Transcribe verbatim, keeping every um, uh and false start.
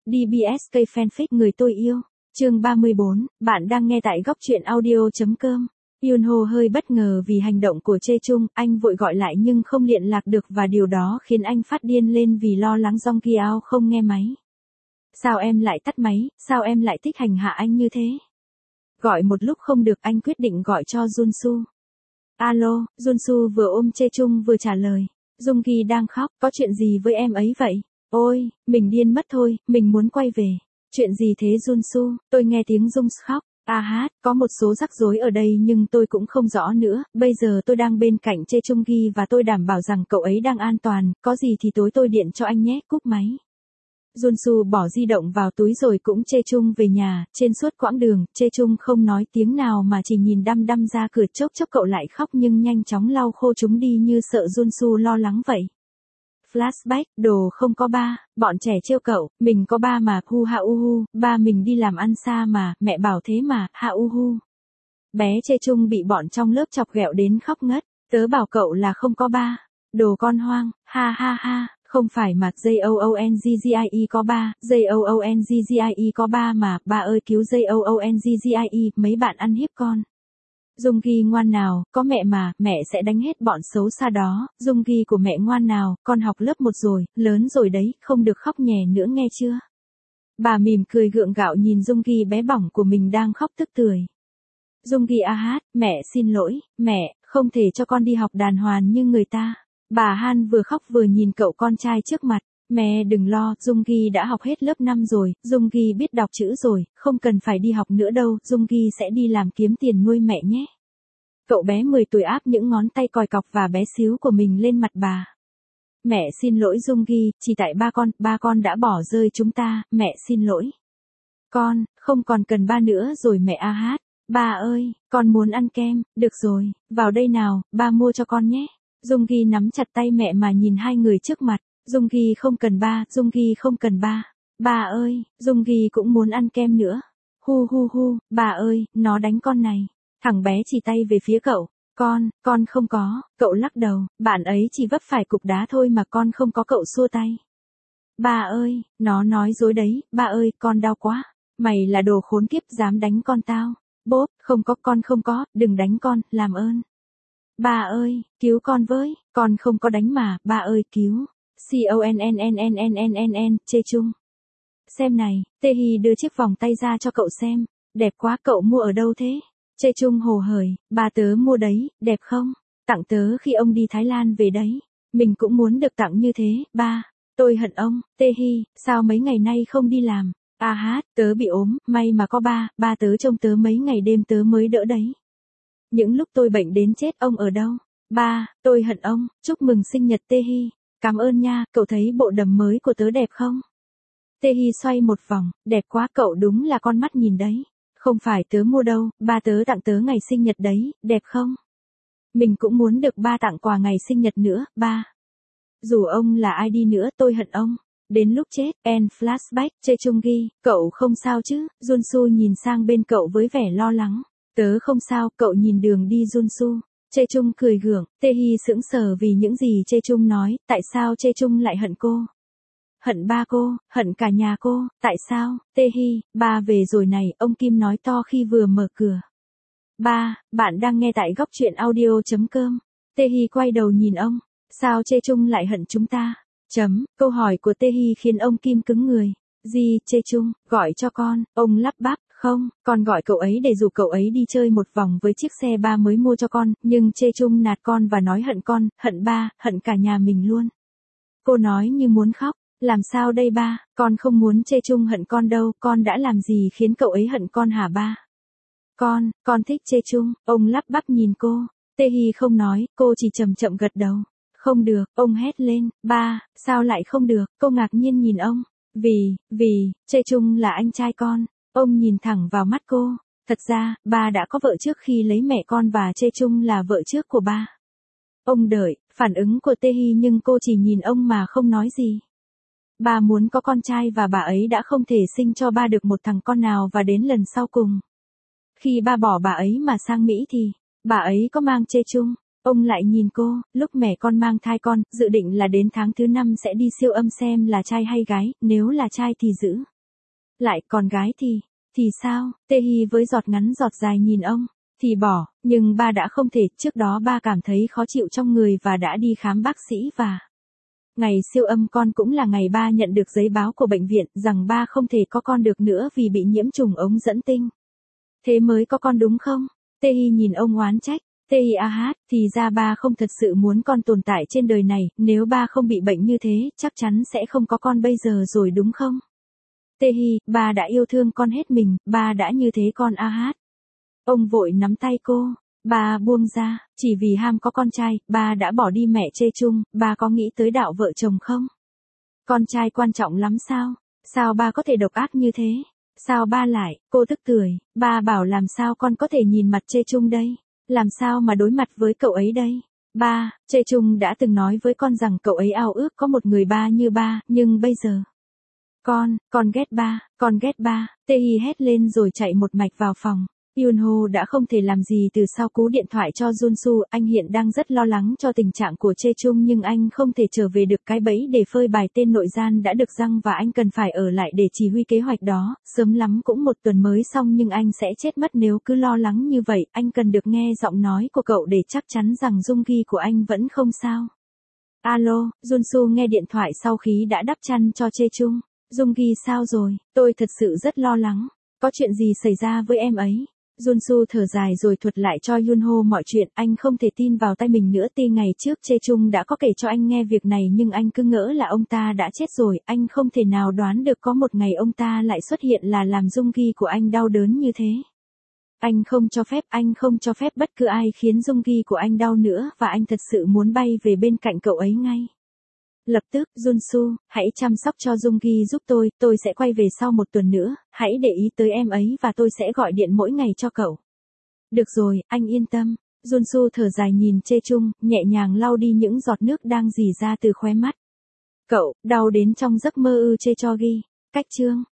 đê bê ét ca Fanfic người tôi yêu. Chương ba mươi bốn, bạn đang nghe tại góc truyện audio.com. Yunho hơi bất ngờ vì hành động của Chae Chung, anh vội gọi lại nhưng không liên lạc được và điều đó khiến anh phát điên lên vì lo lắng Jong Ki-ao không nghe máy. Sao em lại tắt máy, sao em lại thích hành hạ anh như thế? Gọi một lúc không được anh quyết định gọi cho Junsu. Alo, Junsu vừa ôm Chae Chung vừa trả lời. Jung-gi đang khóc, có chuyện gì với em ấy vậy? Ôi, mình điên mất thôi, mình muốn quay về. Chuyện gì thế Junsu? Tôi nghe tiếng Jung khóc. À hát, có một số rắc rối ở đây nhưng tôi cũng không rõ nữa, bây giờ tôi đang bên cạnh Chae Chung-gi và tôi đảm bảo rằng cậu ấy đang an toàn, có gì thì tối tôi điện cho anh nhé, cúp máy. Junsu bỏ di động vào túi rồi cũng Chae Chung về nhà, trên suốt quãng đường, Chae Chung không nói tiếng nào mà chỉ nhìn đăm đăm ra cửa chốc chốc cậu lại khóc nhưng nhanh chóng lau khô chúng đi như sợ Junsu lo lắng vậy. Flashback, đồ không có ba, bọn trẻ trêu cậu, mình có ba mà, hu ha u hu, ba mình đi làm ăn xa mà, mẹ bảo thế mà, ha u hu. Bé Chae Chung bị bọn trong lớp chọc ghẹo đến khóc ngất, tớ bảo cậu là không có ba, đồ con hoang, ha ha ha, không phải mà, J-O-O-N-G-G-I-E có ba, J-O-O-N-G-G-I-E có ba mà, ba ơi cứu J-O-O-N-G-G-I-E, mấy bạn ăn hiếp con. Jung-gi ngoan nào, có mẹ mà, mẹ sẽ đánh hết bọn xấu xa đó, Jung-gi của mẹ ngoan nào, con học lớp một rồi, lớn rồi đấy, không được khóc nhè nữa nghe chưa? Bà mỉm cười gượng gạo nhìn Jung-gi bé bỏng của mình đang khóc tức tưởi. Jung-gi a hát, mẹ xin lỗi, mẹ, không thể cho con đi học đàn hoàn như người ta. Bà Han vừa khóc vừa nhìn cậu con trai trước mặt. Mẹ đừng lo, Jung-gi đã học hết lớp năm rồi, Jung-gi biết đọc chữ rồi, không cần phải đi học nữa đâu, Jung-gi sẽ đi làm kiếm tiền nuôi mẹ nhé. Cậu bé mười tuổi áp những ngón tay còi cọc và bé xíu của mình lên mặt bà. Mẹ xin lỗi Jung-gi, chỉ tại ba con, ba con đã bỏ rơi chúng ta, mẹ xin lỗi. Con, không còn cần ba nữa rồi mẹ a hát. Ba ơi, con muốn ăn kem, được rồi, vào đây nào, ba mua cho con nhé. Jung-gi nắm chặt tay mẹ mà nhìn hai người trước mặt. Jung-gi không cần ba, Jung-gi không cần ba. Ba ơi, Jung-gi cũng muốn ăn kem nữa. Hu hu hu, bà ơi, nó đánh con này. Thằng bé chỉ tay về phía cậu. Con, con không có, cậu lắc đầu, bạn ấy chỉ vấp phải cục đá thôi mà con không có cậu xua tay. Ba ơi, nó nói dối đấy, ba ơi, con đau quá. Mày là đồ khốn kiếp dám đánh con tao. Bốp, không có con không có, đừng đánh con, làm ơn. Ba ơi, cứu con với, con không có đánh mà, ba ơi cứu. C-O-N-N-N-N-N-N-N, Chae Chung. Xem này, Tae-hee đưa chiếc vòng tay ra cho cậu xem. Đẹp quá, cậu mua ở đâu thế? Chae Chung hồ hởi, ba tớ mua đấy, đẹp không? Tặng tớ khi ông đi Thái Lan về đấy. Mình cũng muốn được tặng như thế, ba. Tôi hận ông, Tae-hee, sao mấy ngày nay không đi làm? À hát, tớ bị ốm, may mà có ba, ba tớ trông tớ mấy ngày đêm tớ mới đỡ đấy. Những lúc tôi bệnh đến chết ông ở đâu? Ba, tôi hận ông, chúc mừng sinh nhật Tae-hee. Cảm ơn nha, cậu thấy bộ đầm mới của tớ đẹp không? Tae-hee xoay một vòng, đẹp quá, cậu đúng là con mắt nhìn đấy. Không phải tớ mua đâu, ba tớ tặng tớ ngày sinh nhật đấy, đẹp không? Mình cũng muốn được ba tặng quà ngày sinh nhật nữa, ba. Dù ông là ai đi nữa tôi hận ông. Đến lúc chết, end flashback, Chae Chung-gi, cậu không sao chứ? Junsu nhìn sang bên cậu với vẻ lo lắng. Tớ không sao, cậu nhìn đường đi Junsu. Chae Chung cười gượng, Tae-hee sững sờ vì những gì Chae Chung nói, tại sao Chae Chung lại hận cô? Hận ba cô, hận cả nhà cô, tại sao? Tae-hee, ba về rồi này, ông Kim nói to khi vừa mở cửa. Ba, bạn đang nghe tại góc truyện audio.com. Tae-hee quay đầu nhìn ông, sao Chae Chung lại hận chúng ta? Chấm, câu hỏi của Tae-hee khiến ông Kim cứng người. Gì, Chae Chung, gọi cho con, ông lắp bắp. Không, con gọi cậu ấy để rủ cậu ấy đi chơi một vòng với chiếc xe ba mới mua cho con, nhưng Chae Chung nạt con và nói hận con, hận ba, hận cả nhà mình luôn. Cô nói như muốn khóc, làm sao đây ba, con không muốn Chae Chung hận con đâu, con đã làm gì khiến cậu ấy hận con hả ba? Con, con thích Chae Chung, ông lắp bắp nhìn cô, Tae-hee không nói, cô chỉ chậm chậm gật đầu. Không được, ông hét lên, ba, sao lại không được, cô ngạc nhiên nhìn ông, vì, vì, Chae Chung là anh trai con. Ông nhìn thẳng vào mắt cô, thật ra, ba đã có vợ trước khi lấy mẹ con và Chae Chung là vợ trước của ba. Ông đợi, phản ứng của Tae-hee nhưng cô chỉ nhìn ông mà không nói gì. Ba muốn có con trai và bà ấy đã không thể sinh cho ba được một thằng con nào và đến lần sau cùng. Khi ba bỏ bà ấy mà sang Mỹ thì, bà ấy có mang Chae Chung. Ông lại nhìn cô, lúc mẹ con mang thai con, dự định là đến tháng thứ năm sẽ đi siêu âm xem là trai hay gái, nếu là trai thì giữ. Lại còn gái thì, thì sao? Tê Hi với giọt ngắn giọt dài nhìn ông. Thì bỏ, nhưng ba đã không thể, trước đó ba cảm thấy khó chịu trong người và đã đi khám bác sĩ và... Ngày siêu âm con cũng là ngày ba nhận được giấy báo của bệnh viện rằng ba không thể có con được nữa vì bị nhiễm trùng ống dẫn tinh. Thế mới có con đúng không? Tê Hi nhìn ông oán trách. Tê Hi a hát, thì ra ba không thật sự muốn con tồn tại trên đời này, nếu ba không bị bệnh như thế, chắc chắn sẽ không có con bây giờ rồi đúng không? Tê Hi, ba đã yêu thương con hết mình, ba đã như thế con a hát. Ông vội nắm tay cô. Ba buông ra, chỉ vì ham có con trai, ba đã bỏ đi mẹ Chê Chung, ba có nghĩ tới đạo vợ chồng không? Con trai quan trọng lắm sao? Sao ba có thể độc ác như thế? Sao ba lại, cô tức cười, ba bảo làm sao con có thể nhìn mặt Chê Chung đây? Làm sao mà đối mặt với cậu ấy đây? Ba, Chê Chung đã từng nói với con rằng cậu ấy ao ước có một người ba như ba, nhưng bây giờ... Con, con ghét ba, con ghét ba, Tê Hi hét lên rồi chạy một mạch vào phòng. Yunho đã không thể làm gì từ sau cú điện thoại cho Junsu, anh hiện đang rất lo lắng cho tình trạng của Chê Chung nhưng anh không thể trở về được cái bẫy để phơi bày tên nội gian đã được giăng và anh cần phải ở lại để chỉ huy kế hoạch đó, sớm lắm cũng một tuần mới xong nhưng anh sẽ chết mất nếu cứ lo lắng như vậy, anh cần được nghe giọng nói của cậu để chắc chắn rằng dung ghi của anh vẫn không sao. Alo, Junsu nghe điện thoại sau khi đã đắp chăn cho Chê Chung. Dung ghi sao rồi, tôi thật sự rất lo lắng, có chuyện gì xảy ra với em ấy? Junsu thở dài rồi thuật lại cho Yunho mọi chuyện, anh không thể tin vào tay mình nữa. Tuy ngày trước Chê Chung đã có kể cho anh nghe việc này nhưng anh cứ ngỡ là ông ta đã chết rồi, anh không thể nào đoán được có một ngày ông ta lại xuất hiện là làm Dung ghi của anh đau đớn như thế. Anh không cho phép, anh không cho phép bất cứ ai khiến Dung ghi của anh đau nữa và anh thật sự muốn bay về bên cạnh cậu ấy ngay. Lập tức, Junsu, hãy chăm sóc cho Dung ghi giúp tôi, tôi sẽ quay về sau một tuần nữa, hãy để ý tới em ấy và tôi sẽ gọi điện mỗi ngày cho cậu. Được rồi, anh yên tâm. Junsu thở dài nhìn Chê Chung, nhẹ nhàng lau đi những giọt nước đang rỉ ra từ khóe mắt. Cậu, đau đến trong giấc mơ ư Chê Cho ghi. Cách chương.